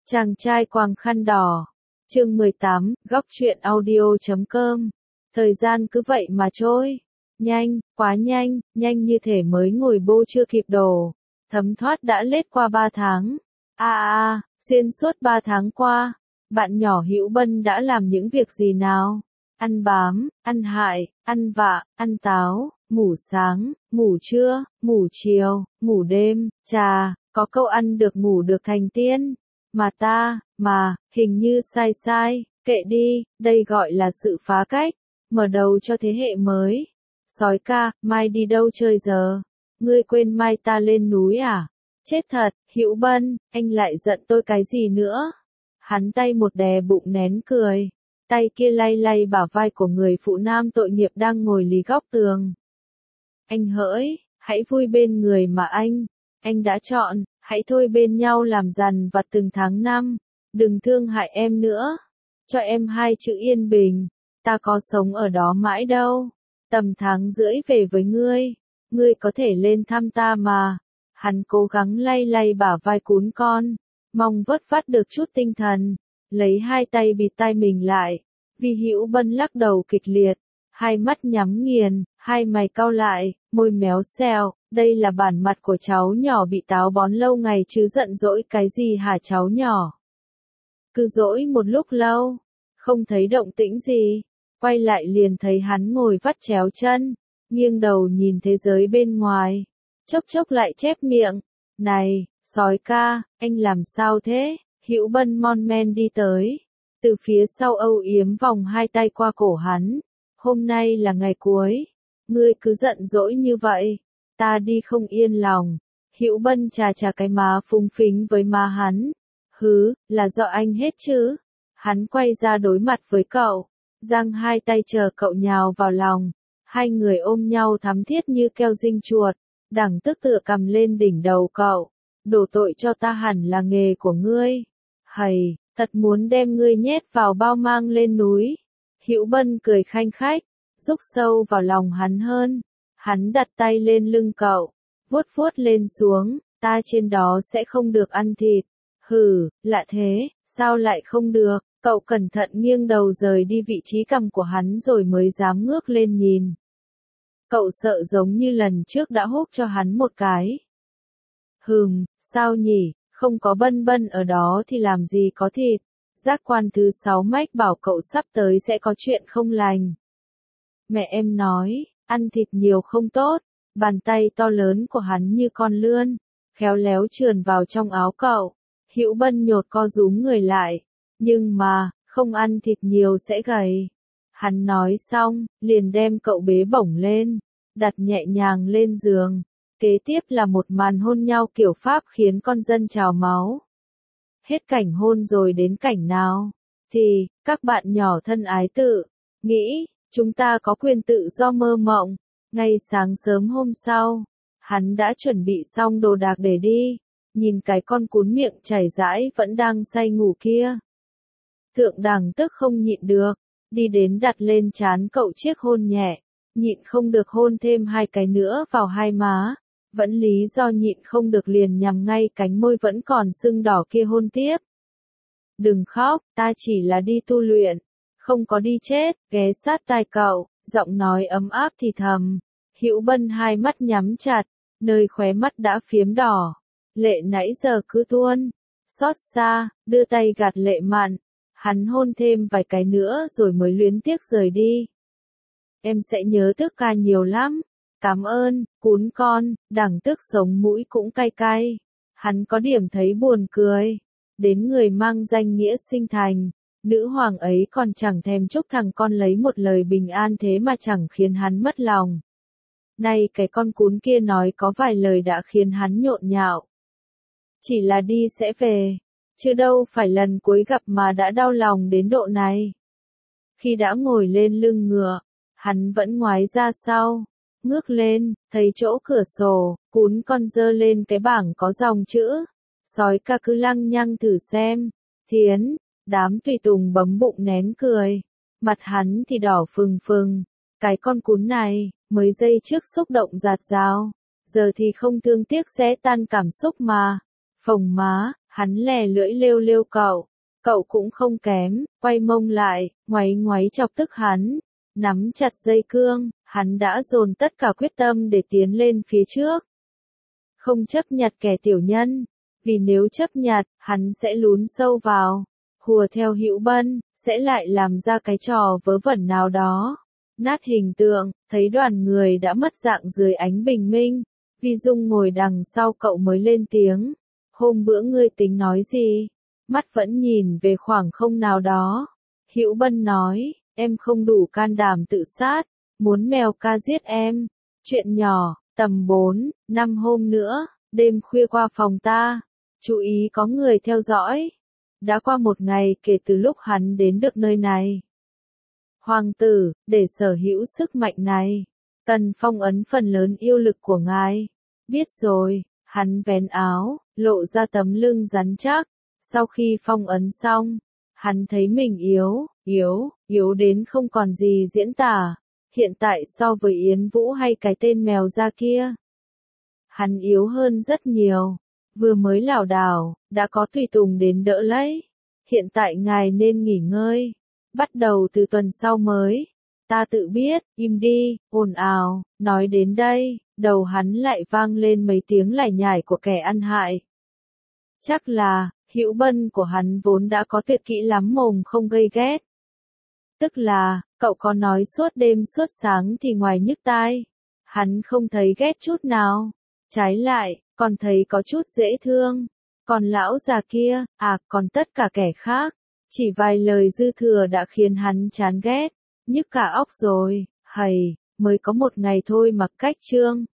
Chàng trai quàng khăn đỏ. Chương 18, góc truyện audio.com. Thời gian cứ vậy mà trôi. Nhanh, quá nhanh, nhanh như thể mới ngồi bô chưa kịp đổ. Thấm thoát đã lết qua 3 tháng. Xuyên suốt 3 tháng qua, bạn nhỏ Hữu Bân đã làm những việc gì nào? Ăn bám, ăn hại, ăn vạ, ăn táo, ngủ sáng, ngủ trưa, ngủ chiều, ngủ đêm, có câu ăn được ngủ được thành tiên. Hình như sai, kệ đi, đây gọi là sự phá cách, mở đầu cho thế hệ mới. Sói ca, mai đi đâu chơi giờ? Ngươi quên mai ta lên núi à? Chết thật, Hữu Bân, anh lại giận tôi cái gì nữa? Hắn tay một đè bụng nén cười, tay kia lay lay bả vai của người phụ nam tội nghiệp đang ngồi lì góc tường. Anh hỡi, hãy vui bên người mà anh đã chọn, hãy thôi bên nhau làm dằn vặt từng tháng năm, đừng thương hại em nữa, cho em 2 chữ yên bình, ta có sống ở đó mãi đâu, tầm tháng rưỡi về với ngươi có thể lên thăm ta mà. Hắn cố gắng lay lay bả vai cún con, mong vớt vát được chút tinh thần, lấy 2 tay bịt tai mình lại, vì Hữu Bân lắc đầu kịch liệt, hai mắt nhắm nghiền, hai mày cau lại, môi méo xẹo, đây là bản mặt của cháu nhỏ bị táo bón lâu ngày chứ giận dỗi cái gì hả cháu nhỏ? Cứ dỗi một lúc lâu, không thấy động tĩnh gì, quay lại liền thấy hắn ngồi vắt chéo chân, nghiêng đầu nhìn thế giới bên ngoài, chốc chốc lại chép miệng, này, sói ca, anh làm sao thế? Hữu Bân mon men đi tới, từ phía sau âu yếm vòng 2 tay qua cổ hắn, hôm nay là ngày cuối, ngươi cứ giận dỗi như vậy, ta đi không yên lòng. Hữu Bân chà chà cái má phúng phính với má hắn, là do anh hết chứ? Hắn quay ra đối mặt với cậu, giang 2 tay chờ cậu nhào vào lòng, hai người ôm nhau thắm thiết như keo dinh chuột, đằng tức tựa cầm lên đỉnh đầu cậu, đổ tội cho ta hẳn là nghề của ngươi, hầy, thật muốn đem ngươi nhét vào bao mang lên núi. Hữu Bân cười khanh khách, rúc sâu vào lòng hắn hơn, hắn đặt tay lên lưng cậu, vuốt vuốt lên xuống, ta trên đó sẽ không được ăn thịt. Lạ thế, sao lại không được? Cậu cẩn thận nghiêng đầu rời đi vị trí cằm của hắn rồi mới dám ngước lên nhìn. Cậu sợ giống như lần trước đã húc cho hắn một cái. Sao nhỉ, không có Bân Bân ở đó thì làm gì có thịt. Giác quan thứ 6 mách bảo cậu sắp tới sẽ có chuyện không lành. Mẹ em nói, ăn thịt nhiều không tốt, bàn tay to lớn của hắn như con lươn, khéo léo trườn vào trong áo cậu. Hữu Bân nhột co rúm người lại, nhưng mà, không ăn thịt nhiều sẽ gầy. Hắn nói xong, liền đem cậu bế bổng lên, đặt nhẹ nhàng lên giường. Kế tiếp là một màn hôn nhau kiểu Pháp khiến con dân trào máu. Hết cảnh hôn rồi đến cảnh nào? Thì, các bạn nhỏ thân ái tự nghĩ, chúng ta có quyền tự do mơ mộng. Ngay sáng sớm hôm sau, hắn đã chuẩn bị xong đồ đạc để đi, nhìn cái con cún miệng chảy rãi vẫn đang say ngủ kia. Thượng đẳng tức không nhịn được, đi đến đặt lên trán cậu chiếc hôn nhẹ, nhịn không được hôn thêm 2 cái nữa vào hai má, vẫn lý do nhịn không được liền nhằm ngay cánh môi vẫn còn sưng đỏ kia hôn tiếp. Đừng khóc, ta chỉ là đi tu luyện, không có đi chết, ghé sát tai cậu, giọng nói ấm áp thì thầm. Hữu Bân hai mắt nhắm chặt, nơi khóe mắt đã phiếm đỏ, lệ nãy giờ cứ tuôn, xót xa, đưa tay gạt lệ mặn, hắn hôn thêm vài cái nữa rồi mới luyến tiếc rời đi. Em sẽ nhớ Tức ca nhiều lắm, cảm ơn, cún con, đằng Tức sống mũi cũng cay cay, hắn có điểm thấy buồn cười, đến người mang danh nghĩa sinh thành, nữ hoàng ấy còn chẳng thèm chúc thằng con lấy một lời bình an thế mà chẳng khiến hắn mất lòng. Nay cái con cún kia nói có vài lời đã khiến hắn nhộn nhạo. Chỉ là đi sẽ về, chứ đâu phải lần cuối gặp mà đã đau lòng đến độ này. Khi đã ngồi lên lưng ngựa, hắn vẫn ngoái ra sau, ngước lên, thấy chỗ cửa sổ, cún con giơ lên cái bảng có dòng chữ, sói ca cứ lăng nhăng thử xem, thiến, đám tùy tùng bấm bụng nén cười, mặt hắn thì đỏ phừng phừng, cái con cún này, mới giây trước xúc động dạt dào, giờ thì không thương tiếc xé tan cảm xúc mà, phồng má, Hắn lè lưỡi lêu lêu cậu cũng không kém, quay mông lại, ngoáy ngoáy chọc tức hắn, nắm chặt dây cương, hắn đã dồn tất cả quyết tâm để tiến lên phía trước. Không chấp nhặt kẻ tiểu nhân, vì nếu chấp nhặt, hắn sẽ lún sâu vào, hùa theo Hữu Bân, sẽ lại làm ra cái trò vớ vẩn nào đó. Nát hình tượng, thấy đoàn người đã mất dạng dưới ánh bình minh, Vi Dung ngồi đằng sau cậu mới lên tiếng. Hôm bữa ngươi tính nói gì? Mắt vẫn nhìn về khoảng không nào đó. Hữu Bân nói, em không đủ can đảm tự sát, muốn mèo ca giết em. Chuyện nhỏ, tầm 4, 5 hôm nữa, đêm khuya qua phòng ta. Chú ý có người theo dõi. Đã qua 1 ngày kể từ lúc hắn đến được nơi này. Hoàng tử, để sở hữu sức mạnh này, cần phong ấn phần lớn yêu lực của ngài. Biết rồi, hắn vén áo, lộ ra tấm lưng rắn chắc. Sau khi phong ấn xong, hắn thấy mình yếu đến không còn gì diễn tả. Hiện tại so với Yến Vũ hay cái tên mèo da kia, hắn yếu hơn rất nhiều. Vừa mới lảo đảo, đã có tùy tùng đến đỡ lấy. Hiện tại ngài nên nghỉ ngơi. Bắt đầu từ tuần sau mới. Ta tự biết, im đi, ồn ào. Nói đến đây, đầu hắn lại vang lên mấy tiếng lải nhải của kẻ ăn hại. Chắc là, Hữu Bân của hắn vốn đã có tuyệt kỹ lắm mồm không gây ghét. Tức là, cậu có nói suốt đêm suốt sáng thì ngoài nhức tai, hắn không thấy ghét chút nào. Trái lại, còn thấy có chút dễ thương. Còn lão già kia, còn tất cả kẻ khác, chỉ vài lời dư thừa đã khiến hắn chán ghét, nhức cả óc rồi. Hầy, mới có 1 ngày thôi mà cách trương.